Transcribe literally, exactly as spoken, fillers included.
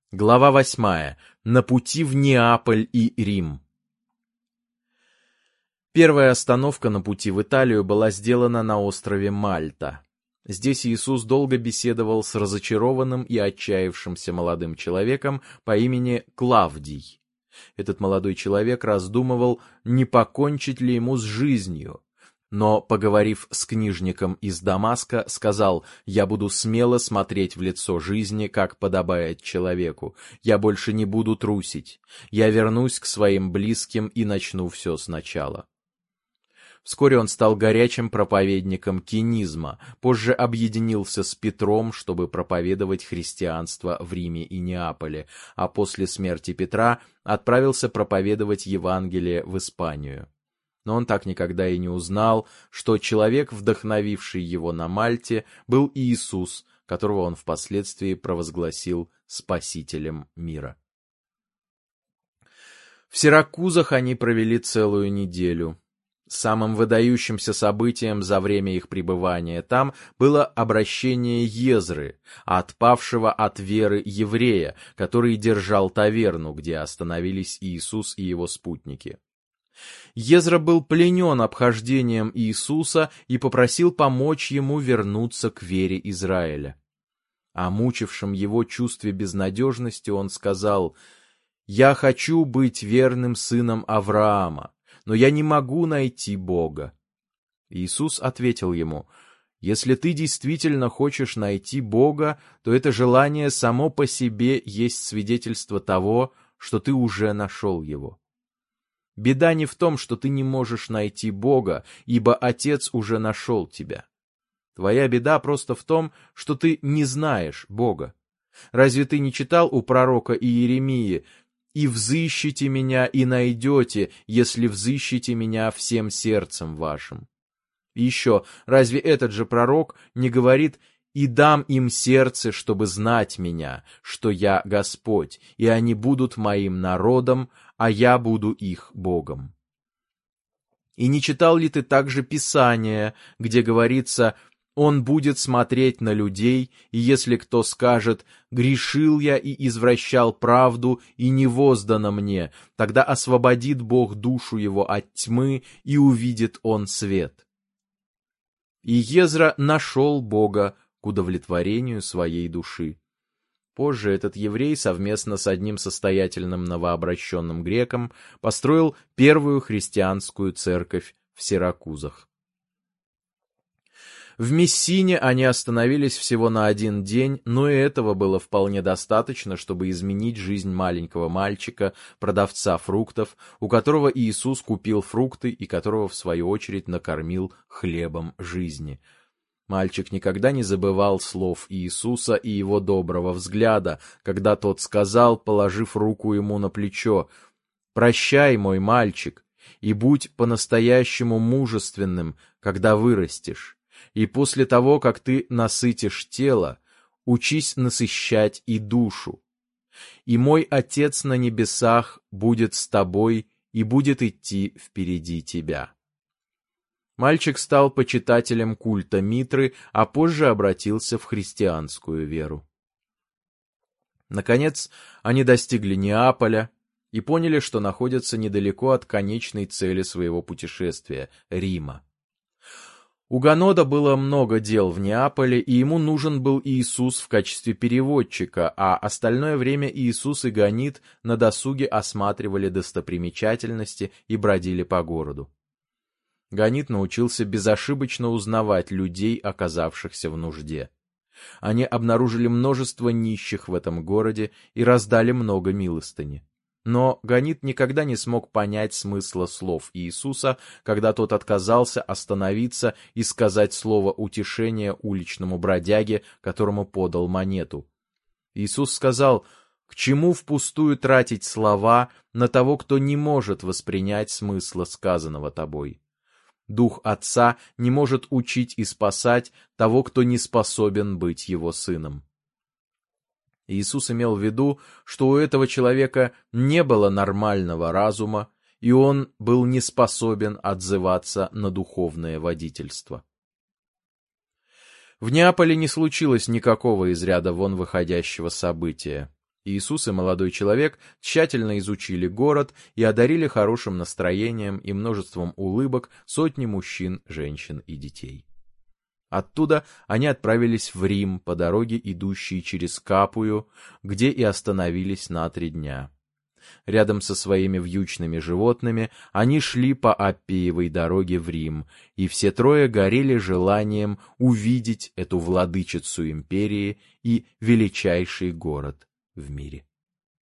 Глава восьмая. На пути в Неаполь и Рим. Первая остановка на пути в Италию была сделана на острове Мальта. Здесь Иисус долго беседовал с разочарованным и отчаявшимся молодым человеком по имени Клавдий. Этот молодой человек раздумывал, не покончить ли ему с жизнью. Но, поговорив с книжником из Дамаска, сказал: «Я буду смело смотреть в лицо жизни, как подобает человеку. Я больше не буду трусить. Я вернусь к своим близким и начну все сначала». Вскоре он стал горячим проповедником кенизма, позже объединился с Петром, чтобы проповедовать христианство в Риме и Неаполе, а после смерти Петра отправился проповедовать Евангелие в Испанию. Но он так никогда и не узнал, что человек, вдохновивший его на Мальте, был Иисус, которого он впоследствии провозгласил Спасителем мира. В Сиракузах они провели целую неделю. Самым выдающимся событием за время их пребывания там было обращение Езры, отпавшего от веры еврея, который держал таверну, где остановились Иисус и его спутники. Езра был пленен обхождением Иисуса и попросил помочь ему вернуться к вере Израиля. О мучившем его чувстве безнадежности он сказал: «Я хочу быть верным сыном Авраама, но я не могу найти Бога». Иисус ответил ему: «Если ты действительно хочешь найти Бога, то это желание само по себе есть свидетельство того, что ты уже нашел Его. Беда не в том, что ты не можешь найти Бога, ибо Отец уже нашел тебя. Твоя беда просто в том, что ты не знаешь Бога. Разве ты не читал у пророка Иеремии: «И взыщите меня, и найдете, если взыщите меня всем сердцем вашим»? И еще, разве этот же пророк не говорит: «И дам им сердце, чтобы знать меня, что я Господь, и они будут моим народом, а я буду их Богом»? И не читал ли ты также Писание, где говорится: «Он будет смотреть на людей, и если кто скажет: грешил я и извращал правду, и не воздано мне, тогда освободит Бог душу его от тьмы, и увидит он свет». И Езра нашел Бога к удовлетворению своей души. Позже этот еврей совместно с одним состоятельным новообращенным греком построил первую христианскую церковь в Сиракузах. В Мессине они остановились всего на один день, но и этого было вполне достаточно, чтобы изменить жизнь маленького мальчика, продавца фруктов, у которого Иисус купил фрукты и которого, в свою очередь, накормил хлебом жизни. Мальчик никогда не забывал слов Иисуса и его доброго взгляда, когда тот сказал, положив руку ему на плечо: «Прощай, мой мальчик, и будь по-настоящему мужественным, когда вырастешь. И после того, как ты насытишь тело, учись насыщать и душу. И мой Отец на небесах будет с тобой и будет идти впереди тебя». Мальчик стал почитателем культа Митры, а позже обратился в христианскую веру. Наконец, они достигли Неаполя и поняли, что находятся недалеко от конечной цели своего путешествия — Рима. У Ганода было много дел в Неаполе, и ему нужен был Иисус в качестве переводчика, а остальное время Иисус и Ганит на досуге осматривали достопримечательности и бродили по городу. Ганит научился безошибочно узнавать людей, оказавшихся в нужде. Они обнаружили множество нищих в этом городе и раздали много милостыни. Но Ганит никогда не смог понять смысла слов Иисуса, когда тот отказался остановиться и сказать слово утешения уличному бродяге, которому подал монету. Иисус сказал: «К чему впустую тратить слова на того, кто не может воспринять смысла сказанного тобой? Дух Отца не может учить и спасать того, кто не способен быть его сыном». Иисус имел в виду, что у этого человека не было нормального разума, и он был не способен отзываться на духовное водительство. В Неаполе не случилось никакого из ряда вон выходящего события. Иисус и молодой человек тщательно изучили город и одарили хорошим настроением и множеством улыбок сотни мужчин, женщин и детей. Оттуда они отправились в Рим по дороге, идущей через Капую, где и остановились на три дня. Рядом со своими вьючными животными они шли по Аппиевой дороге в Рим, и все трое горели желанием увидеть эту владычицу империи и величайший город в мире.